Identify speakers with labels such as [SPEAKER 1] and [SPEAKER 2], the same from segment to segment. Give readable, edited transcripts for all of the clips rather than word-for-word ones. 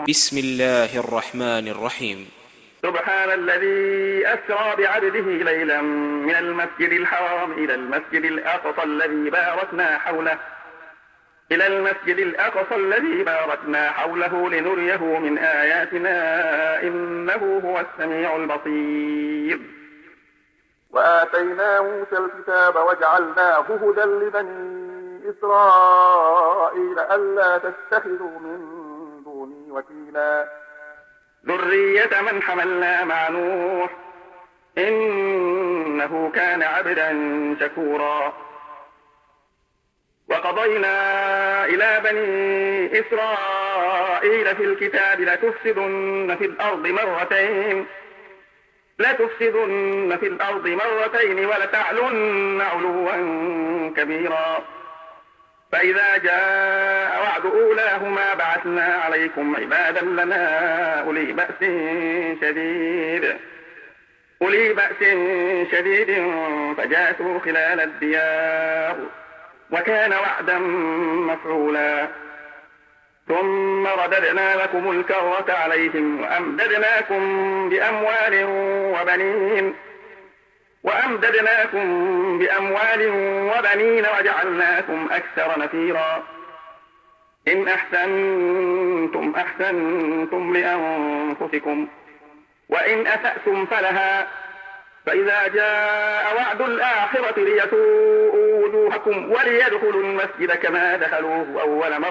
[SPEAKER 1] بسم الله الرحمن الرحيم.
[SPEAKER 2] سبحان الذي أسرى بعبده ليلا من المسجد الحرام إلى المسجد الأقصى الذي باركنا حوله لنريه من آياتنا إنه هو السميع البصير. وآتينا موسى الكتاب وجعلناه هدى لبني إسرائيل ألا تتخذوا من دوني وكيلا ذرية من حملنا مع نوح إنه كان عبدا شكورا. وقضينا إلى بني إسرائيل في الكتاب لتفسدن في الأرض مرتين ولتعلن علوا كبيرا. فإذا جاء وعد أولاهما بعثنا عليكم عبادا لنا أولي بأس شديد فجاسوا خلال الديار وكان وعدا مفعولا. ثم رددنا لكم الكرة عليهم وأمددناكم بأموال وبنين وجعلناكم أكثر نفيرا. إن أحسنتم أحسنتم لأنفسكم وإن أسأتم فلها. فإذا جاء وعد الآخرة ليسوءوا وجوهكم وليدخلوا المسجد كما دخلوه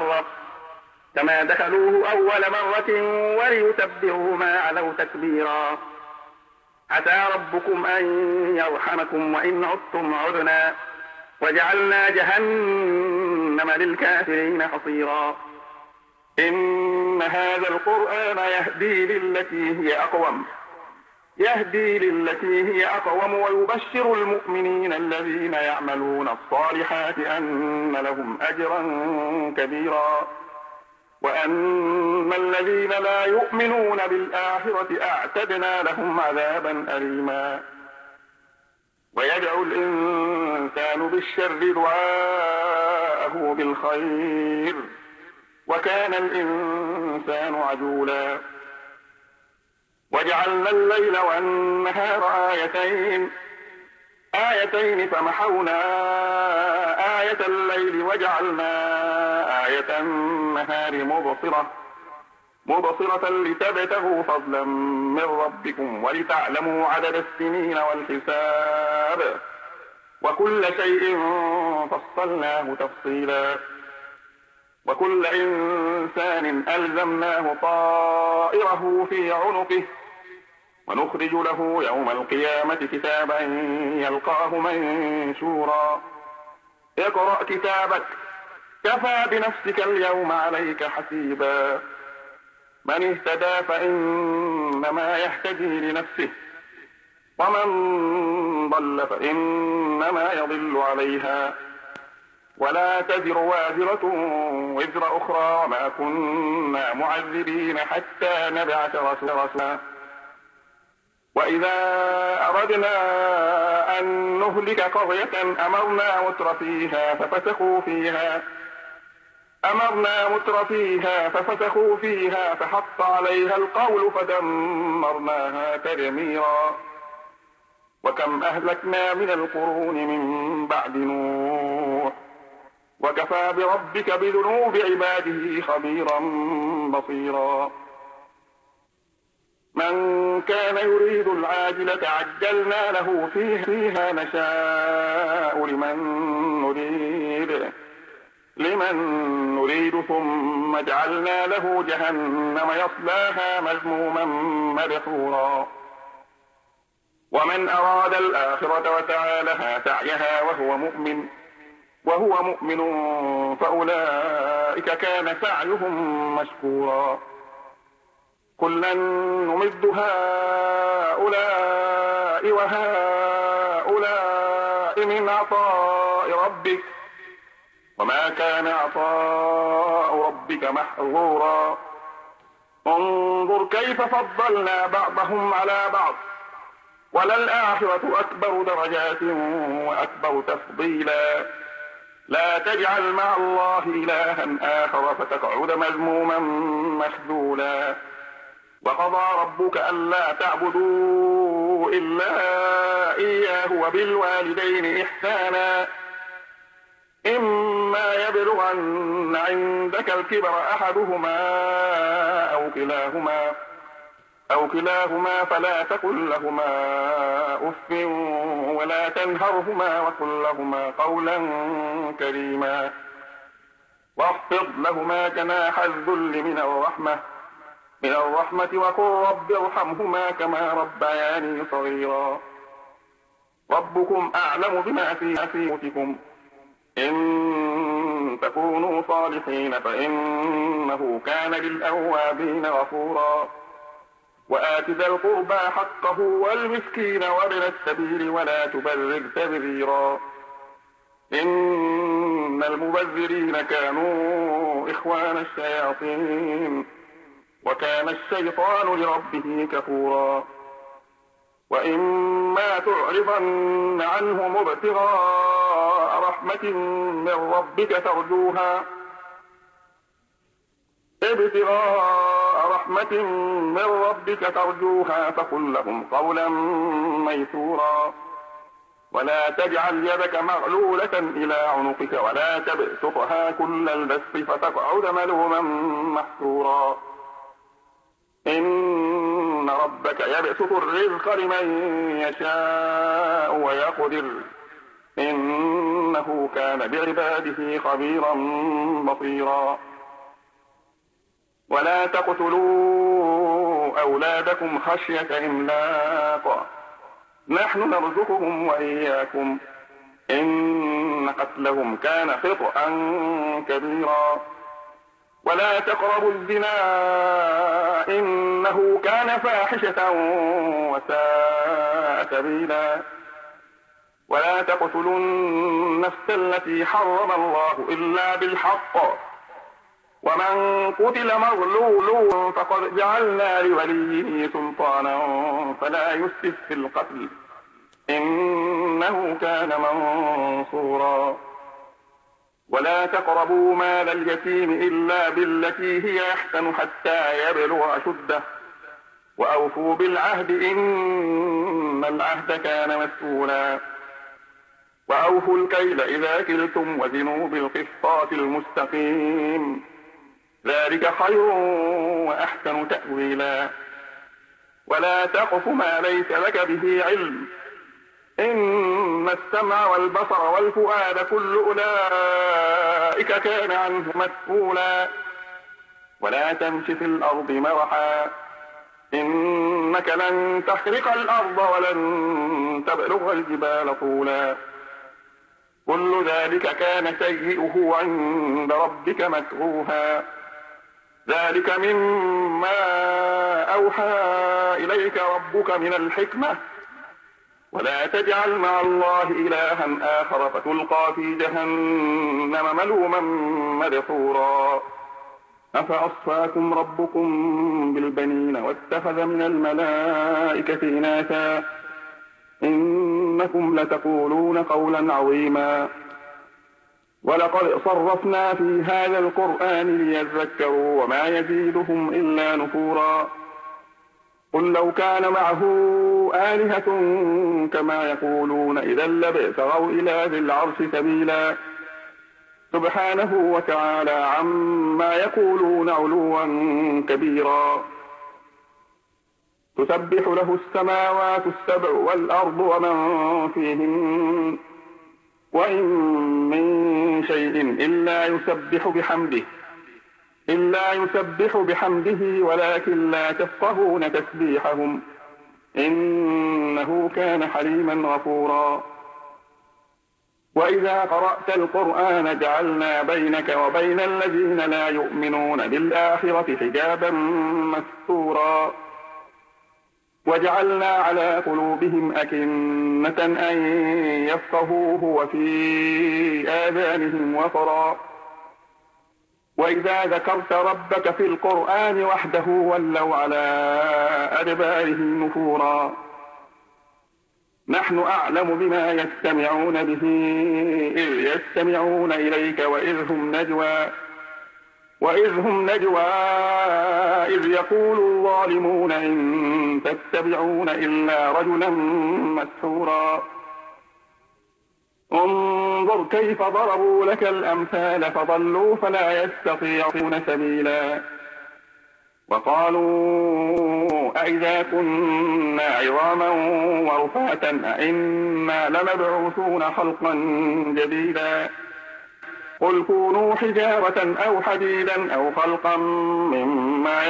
[SPEAKER 2] أول مرة وليتبروا ما علوا تكبيرا. عسى ربكم أن يرحمكم وإن عدتم عدنا وجعلنا جهنم للكافرين حصيرا. إن هذا القرآن يهدي للتي هي أقوم ويبشر المؤمنين الذين يعملون الصالحات أن لهم أجرا كبيرا. وأن الذين لا يؤمنون بالآخرة أعتدنا لهم عذابا أليما. ويدعو الإنسان بالشر دعاءه بالخير وكان الإنسان عجولا. وجعلنا الليل والنهار آيتين فمحونا آية الليل وجعلنا آية النهار مبصرة لتبتغوا فضلا من ربكم ولتعلموا عدد السنين والحساب وكل شيء فصلناه تفصيلا. وكل إنسان ألزمناه طائره في عنقه ونخرج له يوم القيامة كتابا يلقاه منشورا. اقرأ كتابك كفى بنفسك اليوم عليك حسيبا. من اهتدى فإنما يهتدي لنفسه ومن ضل فإنما يضل عليها ولا تزر وازرة وزر أخرى وما كنا معذبين حتى نبعث رسولا. وإذا أردنا أن نهلك قرية أمرنا متر فيها ففسقوا فيها فحق عليها القول فدمرناها تدميرا. وكم أهلكنا من القرون من بعد نوح وكفى بربك بذنوب عباده خبيرا بصيرا. من كان يريد العاجلة عجلنا له فيها نشاء لمن نريد ثم جعلنا له جهنم يصلاها مذموما مدحورا. ومن أراد الآخرة وسعى لها سعيها وهو مؤمن فأولئك كان سعيهم مشكورا. كلا نمد هؤلاء وهؤلاء من عطاء ربك وما كان عطاء ربك محظورا. انظر كيف فضلنا بعضهم على بعض وللآخرة أكبر درجات وأكبر تفضيلا. لا تجعل مع الله إلها آخر فتقعد مذموما مخذولا. وقضى ربك ألا تعبدوا إلا إياه وبالوالدين إحسانا إما يبلغن عندك الكبر أحدهما أو كلاهما فلا تقل لهما أف ولا تنهرهما وقل لهما قولا كريما. واخفض لهما جناح الذل من الرحمة وقل رب ارحمهما كما ربياني صغيرا. ربكم أعلم بما في أنفسكم إن تكونوا صالحين فإنه كان للأوابين غفورا. وآت ذا القربى حقه والمسكين وابن السبيل ولا تبذر تبذيرا إن المبذرين كانوا إخوان الشياطين وكان الشيطان لربه كفورا. وإما تعرضن عنهم ابتغاء رحمة من ربك ترجوها فقل لهم قولا ميسورا. ولا تجعل يدك مغلولة إلى عنقك ولا تبسطها كل البسط فتقعد ملوما محسورا. إن ربك يبسط الرزق لمن يشاء ويقدر إنه كان بعباده خبيرا بصيرا. ولا تقتلوا أولادكم خشية إملاق نحن نرزقهم وإياكم إن قتلهم كان خطأ كبيرا. ولا تقربوا الزنا إنه كان فاحشة وساء سبيلا. ولا تقتلوا النفس التي حرم الله إلا بالحق ومن قتل مظلوما فقد جعلنا لوليه سلطانا فلا يسرف في القتل إنه كان منصورا. ولا تقربوا مال اليتيم إلا بالتي هي أحسن حتى يبلغ أشده وأوفوا بالعهد إن العهد كان مسؤولا. وأوفوا الكيل إذا كلتم وزنوا بالقسطاس المستقيم ذلك خير وأحسن تأويلا. ولا تقف ما ليس لك به علم إن السمع والبصر والفؤاد كل أولئك كان عنه مسؤولا. ولا تمش في الأرض مرحا إنك لن تخرق الأرض ولن تبلغ الجبال طولا. كل ذلك كان سيئه عند ربك مكروها. ذلك مما أوحى إليك ربك من الحكمة. ولا تجعل مع الله إلها آخر فتلقى في جهنم ملوما مدحورا. أفأصفاكم ربكم بالبنين واتخذ من الملائكة إناثا إنكم لتقولون قولا عظيما. ولقد صرفنا في هذا القرآن ليذكروا وما يزيدهم إلا نفورا. قل لو كان معه آلهة كما يقولون إذا لابتغوا إلى ذي العرش سبيلا. سبحانه وتعالى عما يقولون علوا كبيرا. تسبح له السماوات السبع والأرض ومن فيهن وإن من شيء إلا يسبح بحمده ولكن لا تفقهون تسبيحهم إنه كان حليما غفورا. وإذا قرأت القرآن جعلنا بينك وبين الذين لا يؤمنون بالآخرة حجابا مستورا. وجعلنا على قلوبهم أكنة أن يفقهوه وفي آذانهم وقرا. وإذا ذكرت ربك في القرآن وحده ولوا على أدبارهم نفورا. نحن أعلم بما يستمعون به إذ يستمعون إليك وإذ هم نجوى إذ يقول الظالمون إن تتبعون إلا رجلا مسحورا انظر كيف ضربوا لك الأمثال فضلوا فلا يستطيعون سبيلا وقالوا أئذا كنا عظاما ورفاتا أئنا لمبعوثون خلقا جديدا قل كونوا حجارة أو حديدا أو خلقا مما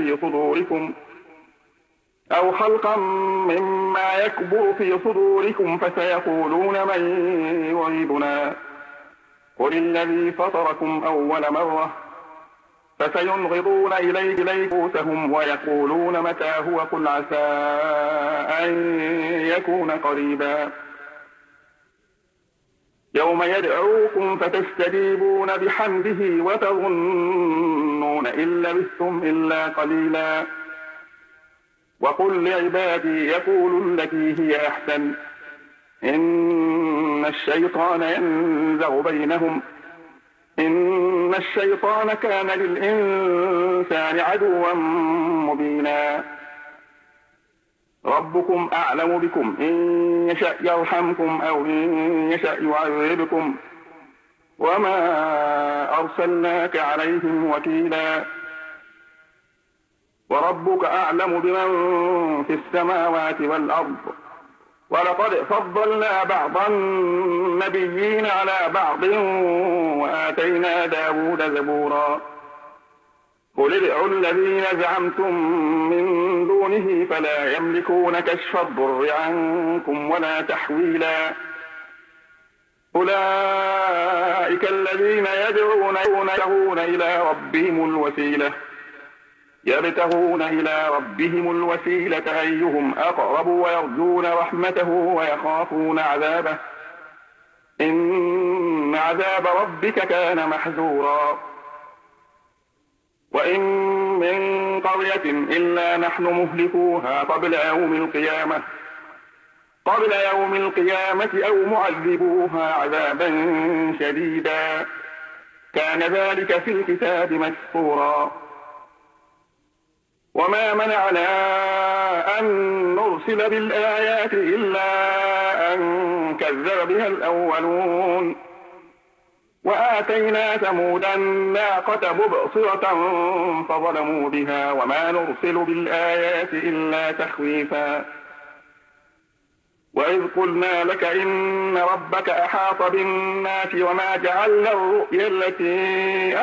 [SPEAKER 2] يكبر في صدوركم فسيقولون من يعيدنا قل الذي فطركم أول مرة فسينغضون إليك رؤوسهم ويقولون متى هو قل عسى أن يكون قريبا يوم يدعوكم فتستجيبون بحمده وتظنون إن لبثتم إلا قليلا وقل لعبادي يقولوا التي هي أحسن إن الشيطان ينزغ بينهم إن الشيطان كان للإنسان عدوا مبينا ربكم أعلم بكم إن يشأ يرحمكم أو إن يشأ يعذبكم وما أرسلناك عليهم وكيلا وربك أعلم بمن في السماوات والأرض ولقد فضلنا بعض النبيين على بعض وآتينا داود زبورا قل ادعوا الذين زعمتم من دونه فلا يملكون كشف الضر عنكم ولا تحويلا أولئك الذين يبتغون إلى ربهم الوسيلة أيهم أقرب ويرجون رحمته ويخافون عذابه إن عذاب ربك كان محذورا وإن من قرية إلا نحن مهلكوها قبل يوم القيامة أو معذبوها عذابا شديدا كان ذلك في الكتاب مسطورا وما منعنا أن نرسل بالآيات إلا أن كذب بها الأولون وآتينا ثمود الناقة مبصرة فظلموا بها وما نرسل بالآيات إلا تخويفا وإذ قلنا لك إن ربك أحاط بالناس وما جعلنا الرؤيا التي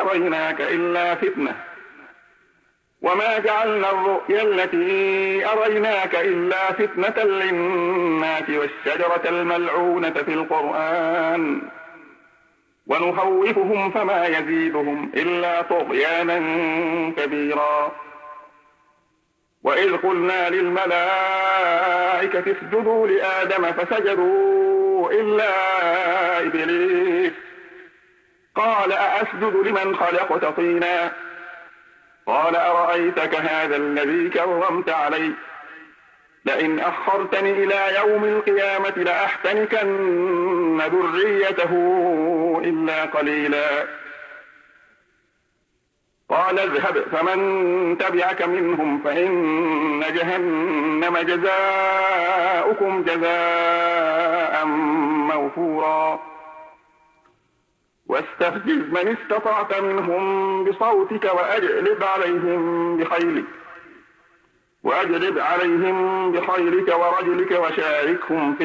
[SPEAKER 2] أريناك إلا فتنة للناس والشجرة الملعونة في القرآن ونخوفهم فما يزيدهم إلا طغيانا كبيرا وإذ قلنا للملائكة اسجدوا لآدم فسجدوا إلا إبليس قال أأسجد لمن خلقت طينا قال أرأيتك هذا الذي كرمت علي لئن أخرتني إلى يوم القيامة لأحتنكن ذريته إلا قليلا قال اذهب فمن تبعك منهم فإن جهنم جزاؤكم جزاء موفورا واستفزز من استطعت منهم بصوتك وأجلب عليهم بخيلك ورجلك وشاركهم في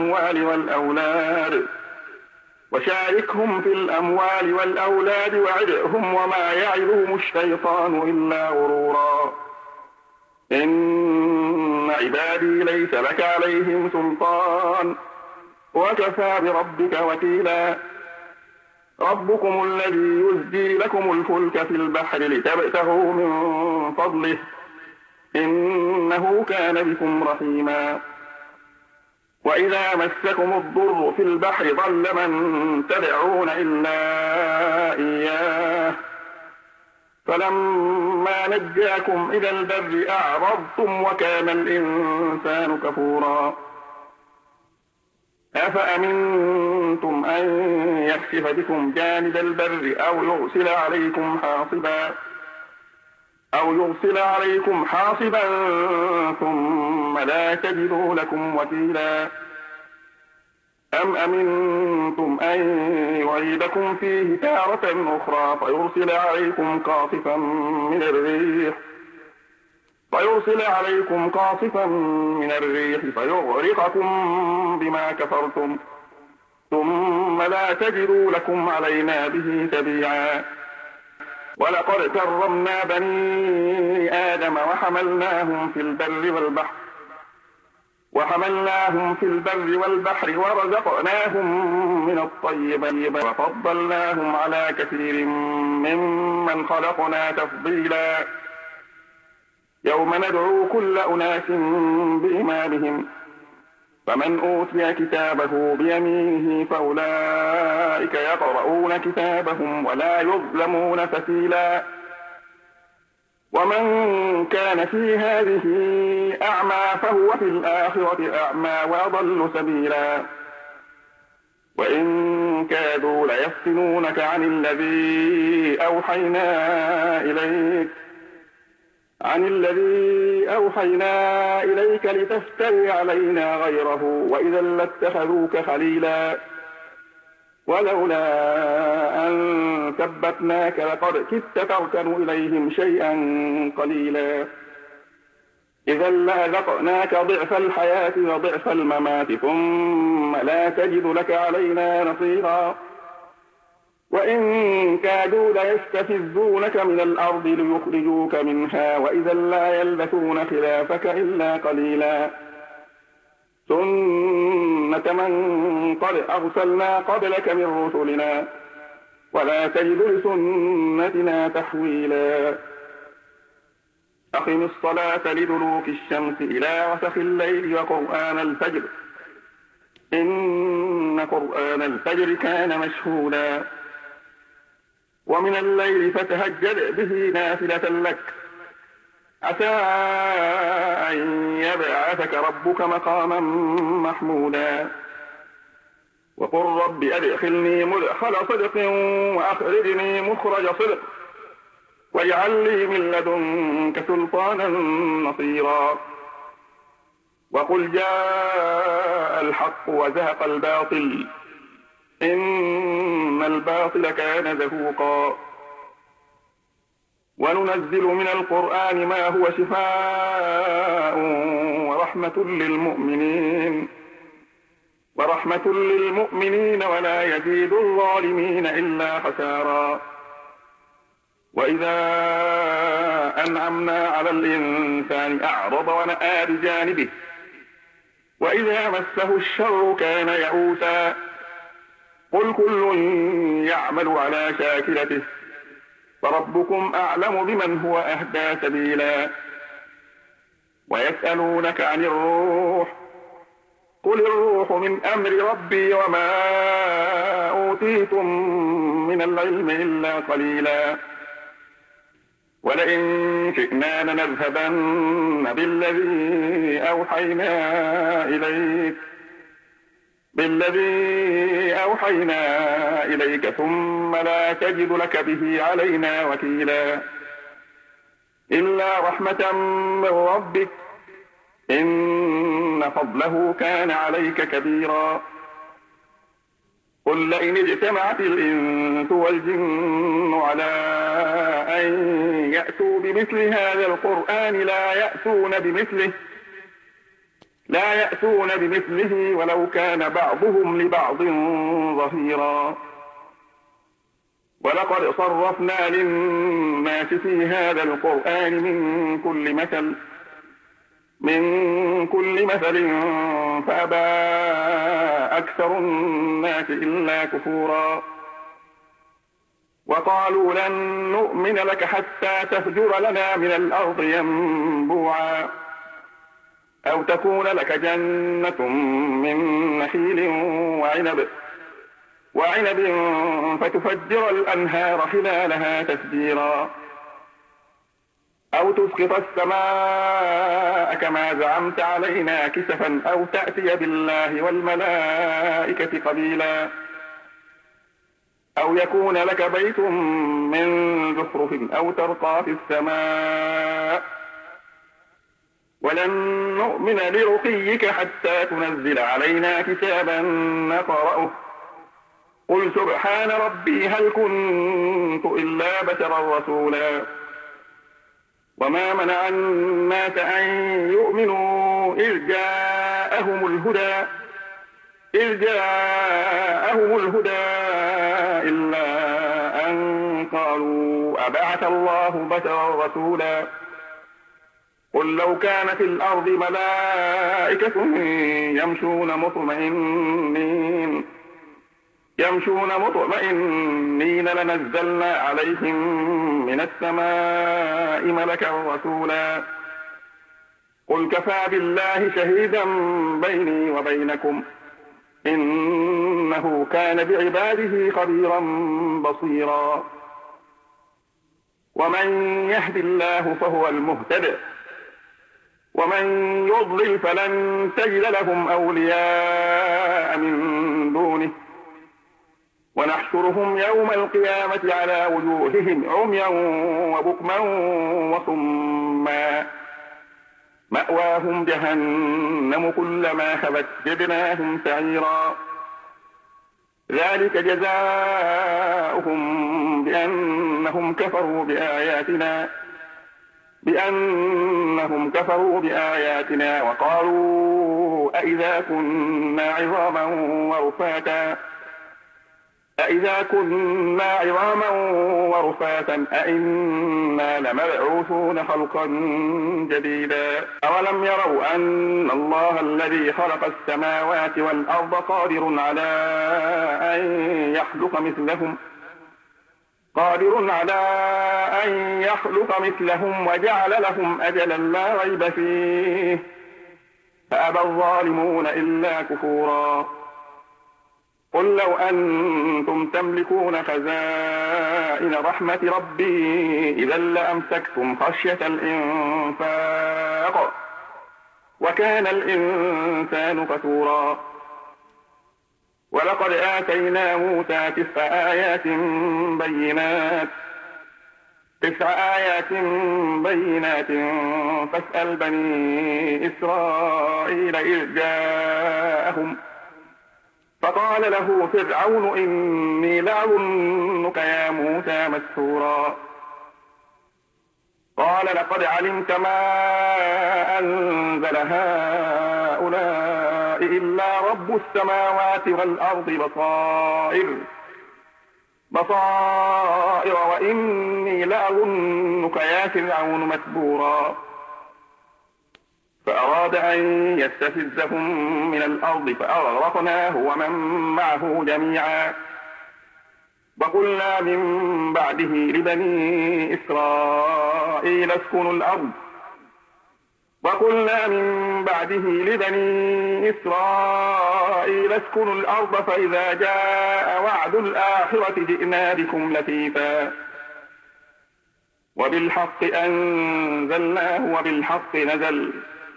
[SPEAKER 2] الأموال والأولاد وعدهم وما يعدهم الشيطان إلا غرورا إن عبادي ليس لك عليهم سلطان وكفى بربك وكيلا ربكم الذي يزجي لكم الفلك في البحر لتبتغوا من فضله إنه كان بكم رحيما وإذا مسكم الضر في البحر ضل من تدعون إلا إياه فلما نجاكم إلى البر أعرضتم وكان الإنسان كفورا أفأمنتم أن يخسف بكم جانب البر أو يرسل عليكم حاصبا ثم لا تجدوا لكم وكيلا أم أمنتم أن يعيدكم فيه تارة أخرى فيرسل عليكم قاصفا من الريح فيغرقكم بما كفرتم ثم لا تجدوا لكم علينا به تبيعا ولقد كرمنا بني آدم وحملناهم في البر والبحر ورزقناهم من الطيبات وفضلناهم على كثير ممن خلقنا تفضيلا يوم ندعو كل أناس بإمامهم فمن أوتي كتابه بيمينه فأولئك يقرؤون كتابهم ولا يظلمون فتيلا ومن كان في هذه أعمى فهو في الآخرة أعمى وأضل سبيلا وإن كادوا ليفتنونك عن الذي أوحينا إليك لتفتري علينا غيره وإذا لاتخذوك خليلا ولولا أن ثبتناك لقد كدت تركن إليهم شيئا قليلا إذا لأذقناك ضعف الحياة وضعف الممات ثم لا تجد لك علينا نصيرا وإن كادوا ليستفزونك من الأرض ليخرجوك منها وإذا لا يلبثون خلافك إلا قليلا سنة من قد أرسلنا قبلك من رسلنا ولا تجد لسنتنا تحويلا أقم الصلاة لدلوك الشمس إلى غسق الليل وقرآن الفجر إن قرآن الفجر كان مشهودا ومن الليل فتهجد به نافلة لك عسى أن يبعثك ربك مقاما محمودا وقل رب أدخلني مدخل صدق وأخرجني مخرج صدق واجعل لي من لدنك سلطانا نصيرا وقل جاء الحق وزهق الباطل إن الباطل كان زهوقا وننزل من القرآن ما هو شفاء ورحمة للمؤمنين ولا يزيد الظالمين إلا خسارا وإذا أنعمنا على الإنسان أعرض ونأى بجانبه وإذا مسه الشر كان يئوسا قل كل يعمل على شاكلته فربكم أعلم بمن هو أهدى سبيلا ويسألونك عن الروح قل الروح من أمر ربي وما أوتيتم من العلم إلا قليلا ولئن شئنا لنذهبن بالذي أوحينا إليك ثم لا تجد لك به علينا وكيلا إلا رحمة من ربك إن فضله كان عليك كبيرا قل لئن اجتمعت الإنس والجن على أن يأتوا بمثل هذا القرآن لا يأتون بمثله ولو كان بعضهم لبعض ظهيرا ولقد صرفنا للناس في هذا القرآن من كل مثل فأبى أكثر الناس إلا كفورا وقالوا لن نؤمن لك حتى تفجر لنا من الأرض ينبوعا أو تكون لك جنة من نخيل وعنب فتفجر الأنهار خلالها تفجيرا أو تسقط السماء كما زعمت علينا كسفا أو تأتي بالله والملائكة قبيلا أو يكون لك بيت من زخرف أو ترقى في السماء ولن نؤمن لرقيك حتى تنزل علينا كتابا نقرأه قل سبحان ربي هل كنت إلا بشرا رسولا وما منع الناس أن يؤمنوا إذ جاءهم الهدى إلا أن قالوا أبعث الله بشرا رسولا قل لو كان في الأرض ملائكة يمشون مطمئنين لنزلنا عليهم من السماء ملكا رسولا قل كفى بالله شهيدا بيني وبينكم إنه كان بعباده خبيرا بصيرا ومن يهد الله فهو المهتد ومن يضلل فلن تجد لهم أولياء من دونه ونحشرهم يوم القيامة على وجوههم عميا وبكما وصما مأواهم جهنم كلما خبت زدناهم سعيرا ذلك جزاؤهم بأنهم كفروا بآياتنا وقالوا أإذا كنا عظاما ورفاتا أئنا لمبعوثون خلقا جديدا أولم يروا أن الله الذي خلق السماوات والأرض قادر على أن يخلق مثلهم وجعل لهم أجلا لا ريب فيه فأبى الظالمون إلا كفورا قل لو أنتم تملكون خزائن رحمة ربي إذا لأمسكتم خشية الإنفاق وكان الإنسان كفورا ولقد آتينا موسى 9 آيات بينات فاسأل بني إسرائيل إذ جاءهم فقال له فرعون إني لأظنك يا موسى مسحورا قال لقد علمت ما أنزل هؤلاء إلا رب السماوات والأرض بصائر وإني لأظنك يا فرعون مثبورا فأراد أن يستفزهم من الأرض فأغرقناه ومن معه جميعا وقلنا من بعده لبني إسرائيل اسكنوا الأرض فإذا جاء وعد الآخرة جئنا بكم لفيفا وبالحق أنزلناه وبالحق نزل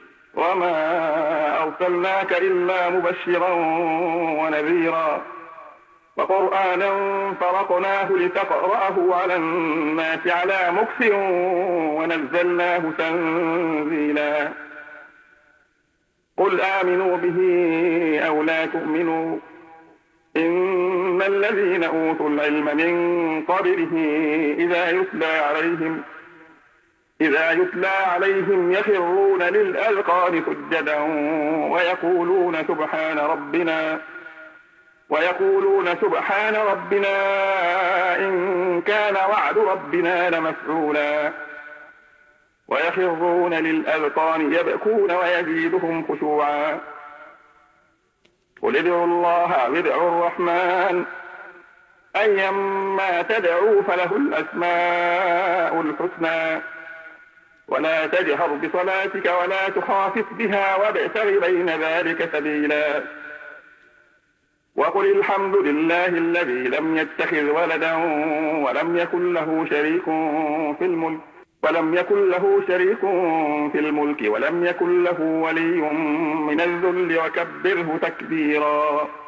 [SPEAKER 2] وما أرسلناك إلا مبشرا ونذيرا وقرآنا فرقناه لتقرأه على الناس على مكث ونزلناه تنزيلا قل آمنوا به أو لا تؤمنوا إن الذين أوتوا العلم من قبله إذا يتلى عليهم يخرون للأذقان سجدا ويقولون سبحان ربنا إن كان وعد ربنا لمفعولا ويخرون للأذقان يبكون ويزيدهم خشوعا قل ادعوا الله أو ادعوا الرحمن أيما تدعوا فله الأسماء الحسنى ولا تجهر بصلاتك ولا تخافت بها وابتغ بين ذلك سبيلا وقل الحمد لله الذي لم يتخذ ولدا ولم يكن له شريك في الملك ولم يكن له شريك في الملك ولم يكن له ولي من الذل وكبره تكبيرا.